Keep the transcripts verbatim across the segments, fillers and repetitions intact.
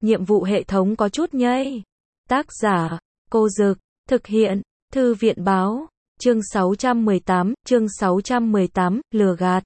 nhiệm vụ hệ thống có chút nhây. Tác giả, Cô Dực, thực hiện, Thư viện Báo, chương sáu trăm mười tám, chương sáu trăm mười tám, lừa gạt.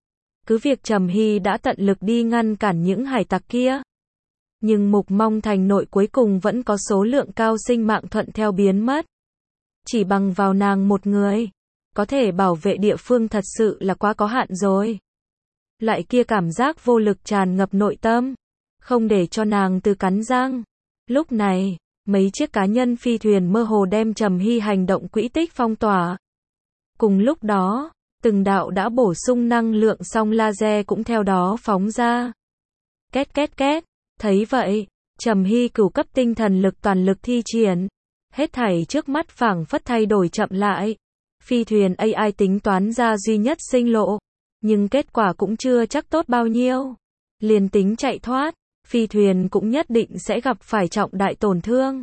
Cứ việc Trầm Hy đã tận lực đi ngăn cản những hải tặc kia, nhưng Mục Mong thành nội cuối cùng vẫn có số lượng cao sinh mạng thuận theo biến mất. Chỉ bằng vào nàng một người, có thể bảo vệ địa phương thật sự là quá có hạn rồi. Loại kia cảm giác vô lực tràn ngập nội tâm, không để cho nàng từ cắn răng. Lúc này, mấy chiếc cá nhân phi thuyền mơ hồ đem Trầm Hy hành động quỹ tích phong tỏa. Cùng lúc đó, từng đạo đã bổ sung năng lượng song laser cũng theo đó phóng ra. Két két két, thấy vậy, Trầm Hy cửu cấp tinh thần lực toàn lực thi triển. Hết thảy trước mắt phảng phất thay đổi chậm lại. Phi thuyền a i tính toán ra duy nhất sinh lộ, nhưng kết quả cũng chưa chắc tốt bao nhiêu. Liền tính chạy thoát, phi thuyền cũng nhất định sẽ gặp phải trọng đại tổn thương.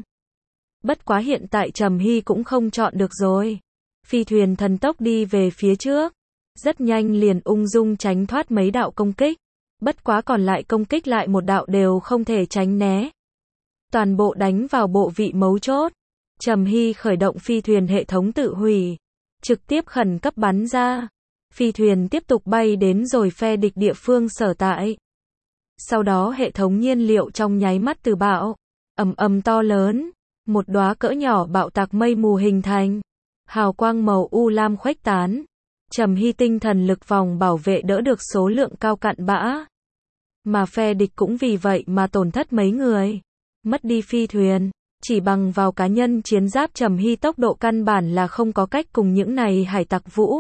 Bất quá hiện tại Trầm Hy cũng không chọn được rồi. Phi thuyền thần tốc đi về phía trước, rất nhanh liền ung dung tránh thoát mấy đạo công kích. Bất quá còn lại công kích lại một đạo đều không thể tránh né. Toàn bộ đánh vào bộ vị mấu chốt. Trầm Hy khởi động phi thuyền hệ thống tự hủy, trực tiếp khẩn cấp bắn ra. Phi thuyền tiếp tục bay đến rồi phe địch địa phương sở tại. Sau đó hệ thống nhiên liệu trong nháy mắt từ bạo, ầm ầm to lớn, một đóa cỡ nhỏ bạo tạc mây mù hình thành, hào quang màu u lam khuếch tán. Trầm Hy tinh thần lực vòng bảo vệ đỡ được số lượng cao cặn bã, mà phe địch cũng vì vậy mà tổn thất mấy người. Mất đi phi thuyền, chỉ bằng vào cá nhân chiến giáp Trầm Hy tốc độ căn bản là không có cách cùng những này hải tặc vũ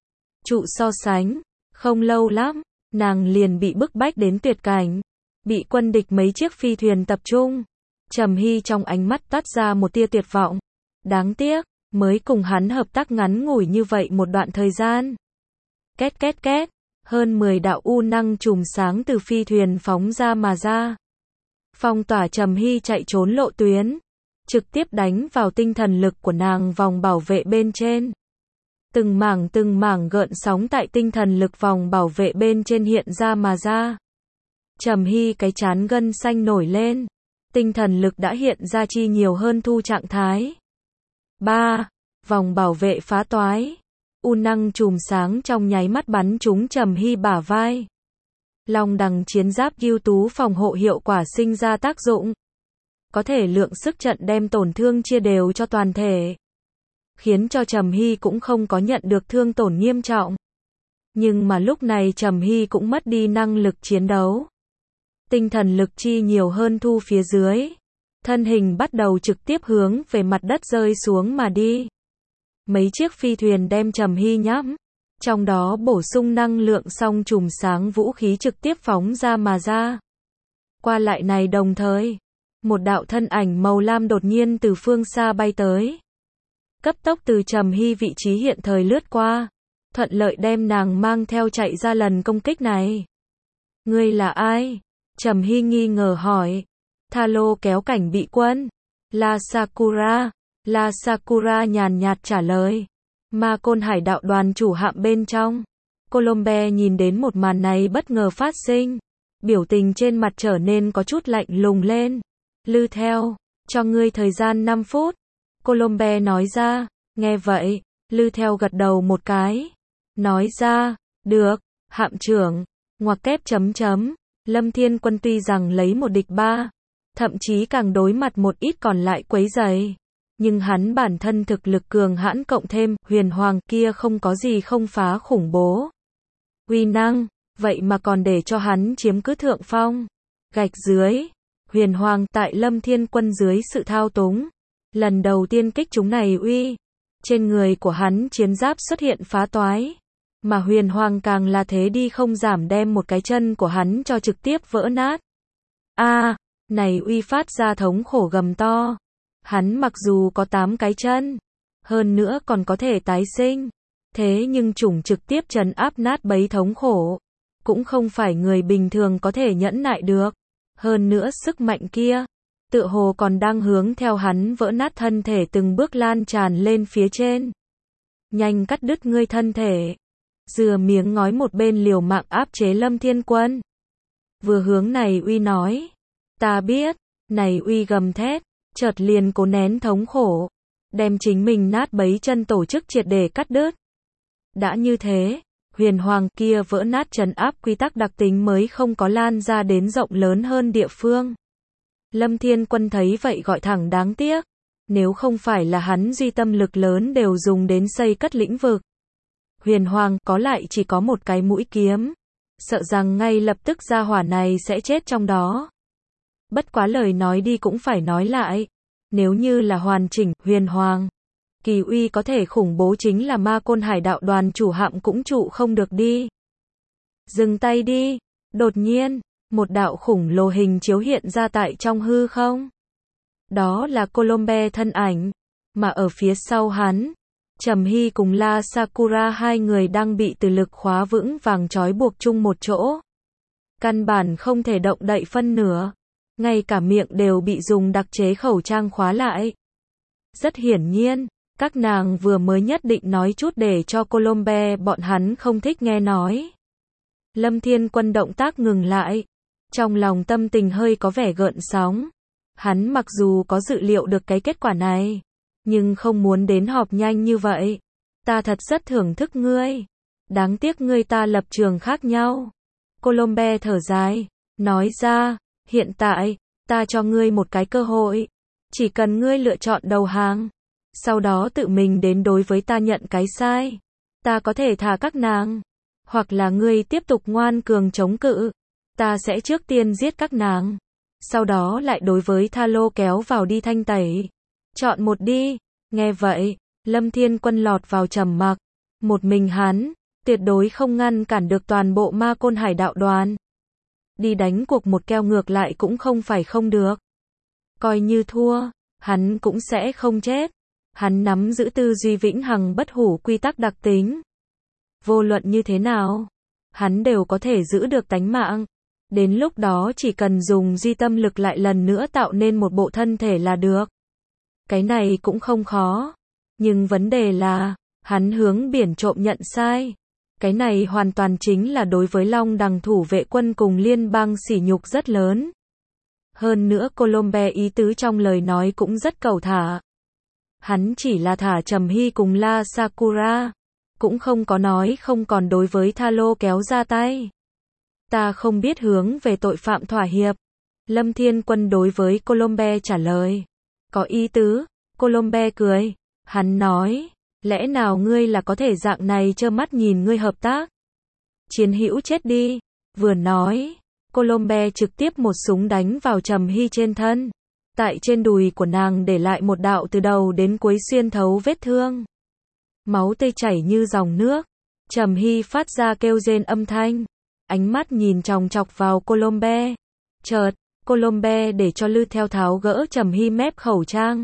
trụ so sánh. Không lâu lắm, nàng liền bị bức bách đến tuyệt cảnh, bị quân địch mấy chiếc phi thuyền tập trung. Trầm Hy trong ánh mắt toát ra một tia tuyệt vọng. Đáng tiếc, mới cùng hắn hợp tác ngắn ngủi như vậy một đoạn thời gian. Két két két, hơn mười đạo u năng chùm sáng từ phi thuyền phóng ra mà ra, phong tỏa Trầm Hy chạy trốn lộ tuyến, trực tiếp đánh vào tinh thần lực của nàng vòng bảo vệ bên trên. Từng mảng từng mảng gợn sóng tại tinh thần lực vòng bảo vệ bên trên hiện ra mà ra. Trầm Hy cái trán gân xanh nổi lên, tinh thần lực đã hiện ra chi nhiều hơn thu trạng thái. ba. Vòng bảo vệ phá toái. U năng chùm sáng trong nháy mắt bắn trúng Trầm Hy bả vai. Long đằng chiến giáp ưu tú phòng hộ hiệu quả sinh ra tác dụng, có thể lượng sức trận đem tổn thương chia đều cho toàn thể, khiến cho Trầm Hy cũng không có nhận được thương tổn nghiêm trọng. Nhưng mà lúc này Trầm Hy cũng mất đi năng lực chiến đấu. Tinh thần lực chi nhiều hơn thu phía dưới, thân hình bắt đầu trực tiếp hướng về mặt đất rơi xuống mà đi. Mấy chiếc phi thuyền đem Trầm Hy nhắm, trong đó bổ sung năng lượng song chùm sáng vũ khí trực tiếp phóng ra mà ra. Qua lại này đồng thời, một đạo thân ảnh màu lam đột nhiên từ phương xa bay tới, cấp tốc từ Trầm Hy vị trí hiện thời lướt qua, thuận lợi đem nàng mang theo chạy ra lần công kích này. Ngươi là ai? Trầm Hy nghi ngờ hỏi. Thalo kéo cảnh bị quân. Là Sakura. Là Sakura nhàn nhạt trả lời. Ma Côn hải đạo đoàn chủ hạm bên trong. Colombe nhìn đến một màn này bất ngờ phát sinh, biểu tình trên mặt trở nên có chút lạnh lùng lên. Lư theo, cho ngươi thời gian năm phút. Colombe nói ra. Nghe vậy, Lư theo gật đầu một cái, nói ra, được, hạm trưởng, ngoặc kép chấm chấm. Lâm Thiên Quân tuy rằng lấy một địch ba, thậm chí càng đối mặt một ít còn lại quấy rầy, nhưng hắn bản thân thực lực cường hãn cộng thêm huyền hoàng kia không có gì không phá khủng bố uy năng, vậy mà còn để cho hắn chiếm cứ thượng phong. Gạch dưới, huyền hoàng tại Lâm Thiên Quân dưới sự thao túng, lần đầu tiên kích chúng này uy, trên người của hắn chiến giáp xuất hiện phá toái, mà huyền hoàng càng là thế đi không giảm đem một cái chân của hắn cho trực tiếp vỡ nát. A, à, này uy phát ra thống khổ gầm to. Hắn mặc dù có tám cái chân, hơn nữa còn có thể tái sinh, thế nhưng chủng trực tiếp trấn áp nát bấy thống khổ, cũng không phải người bình thường có thể nhẫn nại được. Hơn nữa sức mạnh kia, tựa hồ còn đang hướng theo hắn vỡ nát thân thể từng bước lan tràn lên phía trên. Nhanh cắt đứt ngươi thân thể. Dừa miếng ngói một bên liều mạng áp chế Lâm Thiên Quân. Vừa hướng này uy nói. Ta biết, Này uy gầm thét, chợt liền cố nén thống khổ, đem chính mình nát bấy chân tổ chức triệt để cắt đứt. Đã như thế, huyền hoàng kia vỡ nát trấn áp quy tắc đặc tính mới không có lan ra đến rộng lớn hơn địa phương. Lâm Thiên Quân thấy vậy gọi thẳng đáng tiếc, nếu không phải là hắn duy tâm lực lớn đều dùng đến xây cất lĩnh vực. Huyền hoàng có lại chỉ có một cái mũi kiếm, sợ rằng ngay lập tức gia hỏa này sẽ chết trong đó. Bất quá lời nói đi cũng phải nói lại, nếu như là hoàn chỉnh, huyền hoàng kỳ uy có thể khủng bố chính là ma côn hải đạo đoàn chủ hạm cũng trụ không được đi. Dừng tay đi, đột nhiên, một đạo khủng lồ hình chiếu hiện ra tại trong hư không. Đó là Colombe thân ảnh, mà ở phía sau hắn, Trầm Hy cùng La Sakura hai người đang bị từ lực khóa vững vàng trói buộc chung một chỗ. Căn bản không thể động đậy phân nửa, ngay cả miệng đều bị dùng đặc chế khẩu trang khóa lại. Rất hiển nhiên, các nàng vừa mới nhất định nói chút để cho Colombe bọn hắn không thích nghe nói. Lâm Thiên Quân động tác ngừng lại, trong lòng tâm tình hơi có vẻ gợn sóng. Hắn mặc dù có dự liệu được cái kết quả này, nhưng không muốn đến họp nhanh như vậy. Ta thật rất thưởng thức ngươi. Đáng tiếc ngươi ta lập trường khác nhau. Colombe thở dài, nói ra, hiện tại, ta cho ngươi một cái cơ hội. Chỉ cần ngươi lựa chọn đầu hàng, sau đó tự mình đến đối với ta nhận cái sai, ta có thể thả các nàng. Hoặc là ngươi tiếp tục ngoan cường chống cự, ta sẽ trước tiên giết các nàng, sau đó lại đối với Tha Lô kéo vào đi thanh tẩy. Chọn một đi. Nghe vậy, Lâm Thiên Quân lọt vào trầm mặc. Một mình hắn, tuyệt đối không ngăn cản được toàn bộ ma côn hải đạo đoàn. Đi đánh cuộc một keo ngược lại cũng không phải không được. Coi như thua, hắn cũng sẽ không chết. Hắn nắm giữ tư duy vĩnh hằng bất hủ quy tắc đặc tính. Vô luận như thế nào, hắn đều có thể giữ được tánh mạng. Đến lúc đó chỉ cần dùng duy tâm lực lại lần nữa tạo nên một bộ thân thể là được. Cái này cũng không khó. Nhưng vấn đề là, hắn hướng biển trộm nhận sai. Cái này hoàn toàn chính là đối với Long Đằng thủ vệ quân cùng liên bang sỉ nhục rất lớn. Hơn nữa Colombe ý tứ trong lời nói cũng rất cầu thả. Hắn chỉ là thả Trầm Hy cùng La Sakura, cũng không có nói không còn đối với Tha Lô kéo ra tay. Ta không biết hướng về tội phạm thỏa hiệp. Lâm Thiên Quân đối với Colombe trả lời. Có ý tứ. Colombe cười. Hắn nói, lẽ nào ngươi là có thể dạng này trơ mắt nhìn ngươi hợp tác? Chiến hữu chết đi. Vừa nói, Colombe trực tiếp một súng đánh vào Trầm Hy trên thân. Tại trên đùi của nàng để lại một đạo từ đầu đến cuối xuyên thấu vết thương. Máu tươi chảy như dòng nước. Trầm Hy phát ra kêu rên âm thanh. Ánh mắt nhìn chòng chọc vào Colombe. Chợt, Colombe để cho Lư Theo tháo gỡ Trầm Hy mép khẩu trang.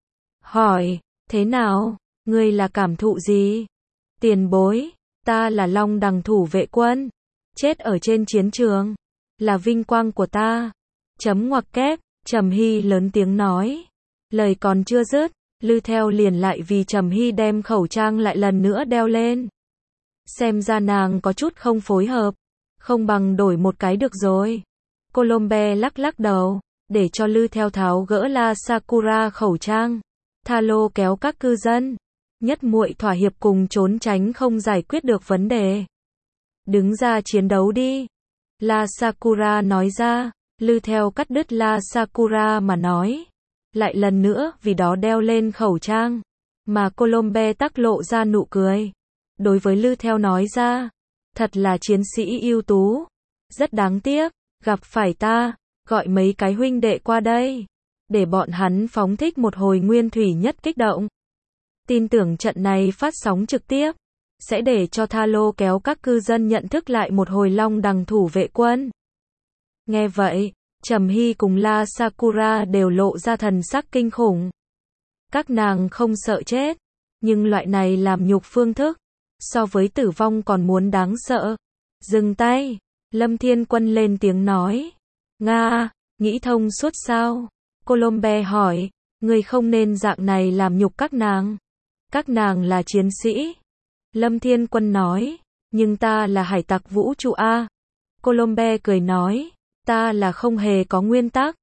Hỏi, thế nào, ngươi là cảm thụ gì? Tiền bối, ta là Long Đằng thủ vệ quân. Chết ở trên chiến trường, là vinh quang của ta. Chấm ngoặc kép, Trầm Hy lớn tiếng nói. Lời còn chưa dứt, Lư Theo liền lại vì Trầm Hy đem khẩu trang lại lần nữa đeo lên. Xem ra nàng có chút không phối hợp. Không bằng đổi một cái được rồi. Colombe lắc lắc đầu, để cho Lư Theo tháo gỡ La Sakura khẩu trang. Tha Lô kéo các cư dân. Nhất muội thỏa hiệp cùng trốn tránh không giải quyết được vấn đề. Đứng ra chiến đấu đi. La Sakura nói ra. Lư Theo cắt đứt La Sakura mà nói. Lại lần nữa vì đó đeo lên khẩu trang. Mà Colombe tắc lộ ra nụ cười. Đối với Lư Theo nói ra. Thật là chiến sĩ ưu tú. Rất đáng tiếc, gặp phải ta, gọi mấy cái huynh đệ qua đây. Để bọn hắn phóng thích một hồi nguyên thủy nhất kích động. Tin tưởng trận này phát sóng trực tiếp. Sẽ để cho Tha Lô kéo các cư dân nhận thức lại một hồi Long Đằng thủ vệ quân. Nghe vậy, Trầm Hy cùng La Sakura đều lộ ra thần sắc kinh khủng. Các nàng không sợ chết. Nhưng loại này làm nhục phương thức. So với tử vong còn muốn đáng sợ. Dừng tay. Lâm Thiên Quân lên tiếng nói. Nga, nghĩ thông suốt sao? Colombe hỏi. Ngươi không nên dạng này làm nhục các nàng. Các nàng là chiến sĩ. Lâm Thiên Quân nói. Nhưng ta là hải tặc vũ trụ A. Colombe cười nói. Ta là không hề có nguyên tắc.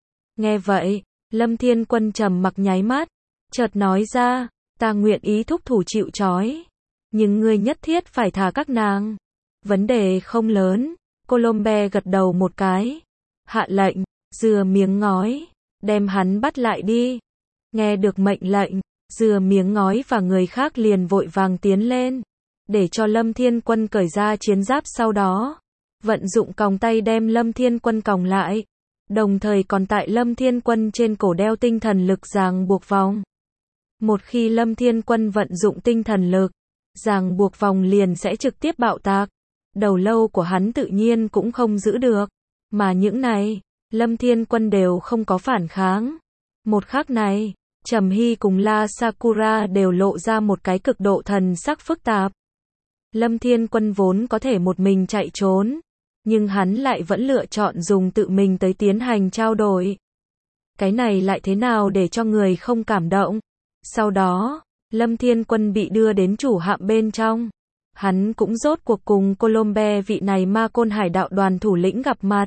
Nghe vậy, Lâm Thiên Quân trầm mặc nháy mắt, chợt nói ra, ta nguyện ý thúc thủ chịu trói, nhưng ngươi nhất thiết phải thả các nàng. Vấn đề không lớn. Colombe gật đầu một cái, hạ lệnh, dừa miếng ngói, đem hắn bắt lại đi. Nghe được mệnh lệnh, dừa miếng ngói và người khác liền vội vàng tiến lên, để cho Lâm Thiên Quân cởi ra chiến giáp, sau đó vận dụng còng tay đem Lâm Thiên Quân còng lại, đồng thời còn tại Lâm Thiên Quân trên cổ đeo tinh thần lực ràng buộc vòng. Một khi Lâm Thiên Quân vận dụng tinh thần lực, ràng buộc vòng liền sẽ trực tiếp bạo tạc. Đầu lâu của hắn tự nhiên cũng không giữ được, mà những này, Lâm Thiên Quân đều không có phản kháng. Một khắc này, Trầm Hy cùng La Sakura đều lộ ra một cái cực độ thần sắc phức tạp. Lâm Thiên Quân vốn có thể một mình chạy trốn, nhưng hắn lại vẫn lựa chọn dùng tự mình tới tiến hành trao đổi. Cái này lại thế nào để cho người không cảm động? Sau đó, Lâm Thiên Quân bị đưa đến chủ hạm bên trong. Hắn cũng rốt cuộc cùng Colombe vị này ma côn hải đạo đoàn thủ lĩnh gặp mặt.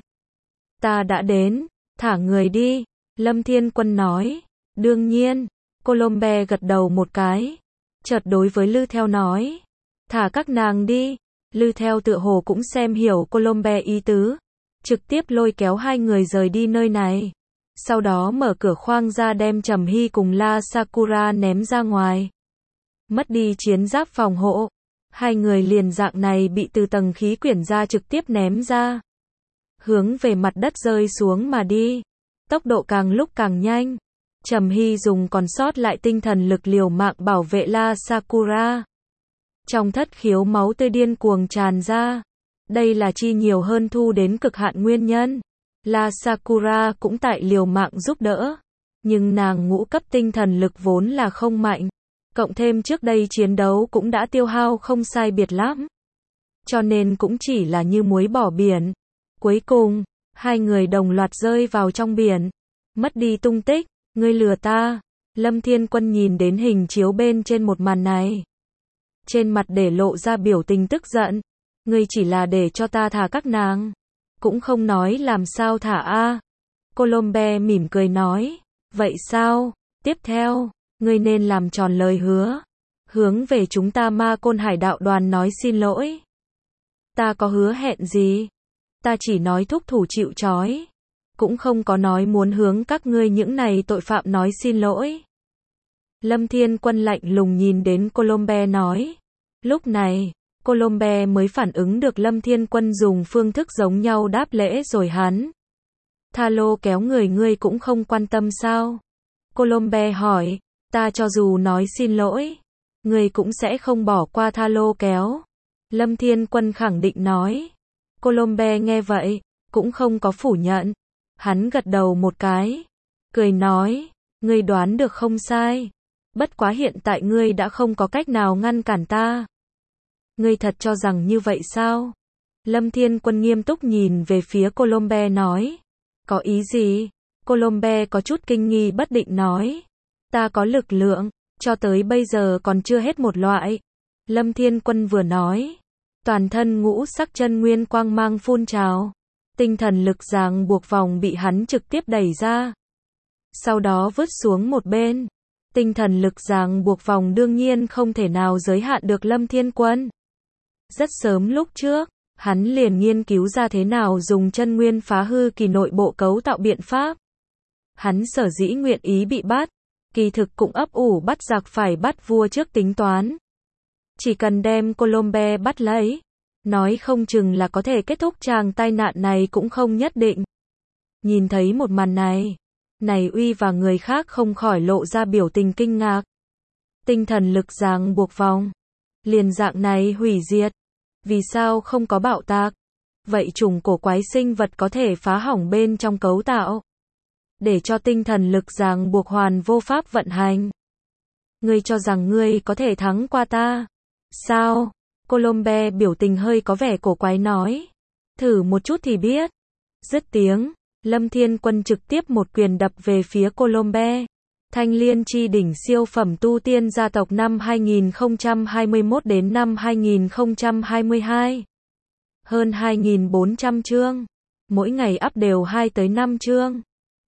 Ta đã đến, thả người đi, Lâm Thiên Quân nói. Đương nhiên, Colombe gật đầu một cái. Chợt đối với Lư Theo nói, thả các nàng đi. Lư Theo tựa hồ cũng xem hiểu Colombe ý tứ, trực tiếp lôi kéo hai người rời đi nơi này. Sau đó mở cửa khoang ra đem Trầm Hy cùng La Sakura ném ra ngoài. Mất đi chiến giáp phòng hộ, hai người liền dạng này bị từ tầng khí quyển ra trực tiếp ném ra, hướng về mặt đất rơi xuống mà đi. Tốc độ càng lúc càng nhanh. Trầm Hy dùng còn sót lại tinh thần lực liều mạng bảo vệ La Sakura. Trong thất khiếu máu tươi điên cuồng tràn ra. Đây là chi nhiều hơn thu đến cực hạn nguyên nhân. La Sakura cũng tại liều mạng giúp đỡ, nhưng nàng ngũ cấp tinh thần lực vốn là không mạnh, cộng thêm trước đây chiến đấu cũng đã tiêu hao không sai biệt lắm, cho nên cũng chỉ là như muối bỏ biển. Cuối cùng, hai người đồng loạt rơi vào trong biển, mất đi tung tích. Ngươi lừa ta. Lâm Thiên Quân nhìn đến hình chiếu bên trên một màn này, trên mặt để lộ ra biểu tình tức giận. Ngươi chỉ là để cho ta thả các nàng, cũng không nói làm sao thả a. Colombe mỉm cười nói, vậy sao? Tiếp theo, ngươi nên làm tròn lời hứa, hướng về chúng ta ma côn hải đạo đoàn nói xin lỗi. Ta có hứa hẹn gì? Ta chỉ nói thúc thủ chịu trói, cũng không có nói muốn hướng các ngươi những này tội phạm nói xin lỗi. Lâm Thiên Quân lạnh lùng nhìn đến Colombe nói. Lúc này, Colombe mới phản ứng được Lâm Thiên Quân dùng phương thức giống nhau đáp lễ rồi hắn. Tha lô kéo người ngươi cũng không quan tâm sao? Colombe hỏi, ta cho dù nói xin lỗi, ngươi cũng sẽ không bỏ qua tha lô kéo. Lâm Thiên Quân khẳng định nói. Colombe nghe vậy, cũng không có phủ nhận. Hắn gật đầu một cái, cười nói, ngươi đoán được không sai. Bất quá hiện tại ngươi đã không có cách nào ngăn cản ta. Ngươi thật cho rằng như vậy sao? Lâm Thiên Quân nghiêm túc nhìn về phía Colombe nói. Có ý gì? Colombe có chút kinh nghi bất định nói. Ta có lực lượng, cho tới bây giờ còn chưa hết một loại. Lâm Thiên Quân vừa nói, toàn thân ngũ sắc chân nguyên quang mang phun trào. Tinh thần lực ràng buộc vòng bị hắn trực tiếp đẩy ra, sau đó vứt xuống một bên. Tinh thần lực ràng buộc vòng đương nhiên không thể nào giới hạn được Lâm Thiên Quân. Rất sớm lúc trước, hắn liền nghiên cứu ra thế nào dùng chân nguyên phá hư kỳ nội bộ cấu tạo biện pháp. Hắn sở dĩ nguyện ý bị bắt, kỳ thực cũng ấp ủ bắt giặc phải bắt vua trước tính toán. Chỉ cần đem Colombe bắt lấy, nói không chừng là có thể kết thúc tràng tai nạn này cũng không nhất định. Nhìn thấy một màn này, này Uy và người khác không khỏi lộ ra biểu tình kinh ngạc. Tinh thần lực ràng buộc vòng, liền dạng này hủy diệt, vì sao không có bạo tạc? Vậy trùng cổ quái sinh vật có thể phá hỏng bên trong cấu tạo, để cho tinh thần lực ràng buộc hoàn vô pháp vận hành. Ngươi cho rằng ngươi có thể thắng qua ta? Sao? Colombe biểu tình hơi có vẻ cổ quái nói. Thử một chút thì biết. Dứt tiếng, Lâm Thiên Quân trực tiếp một quyền đập về phía Colombe. Thanh Liên chi đỉnh siêu phẩm tu tiên gia tộc năm hai nghìn không trăm hai mươi mốt đến năm hai nghìn không trăm hai mươi hai. Hơn hai nghìn bốn trăm chương. Mỗi ngày up đều hai tới năm chương.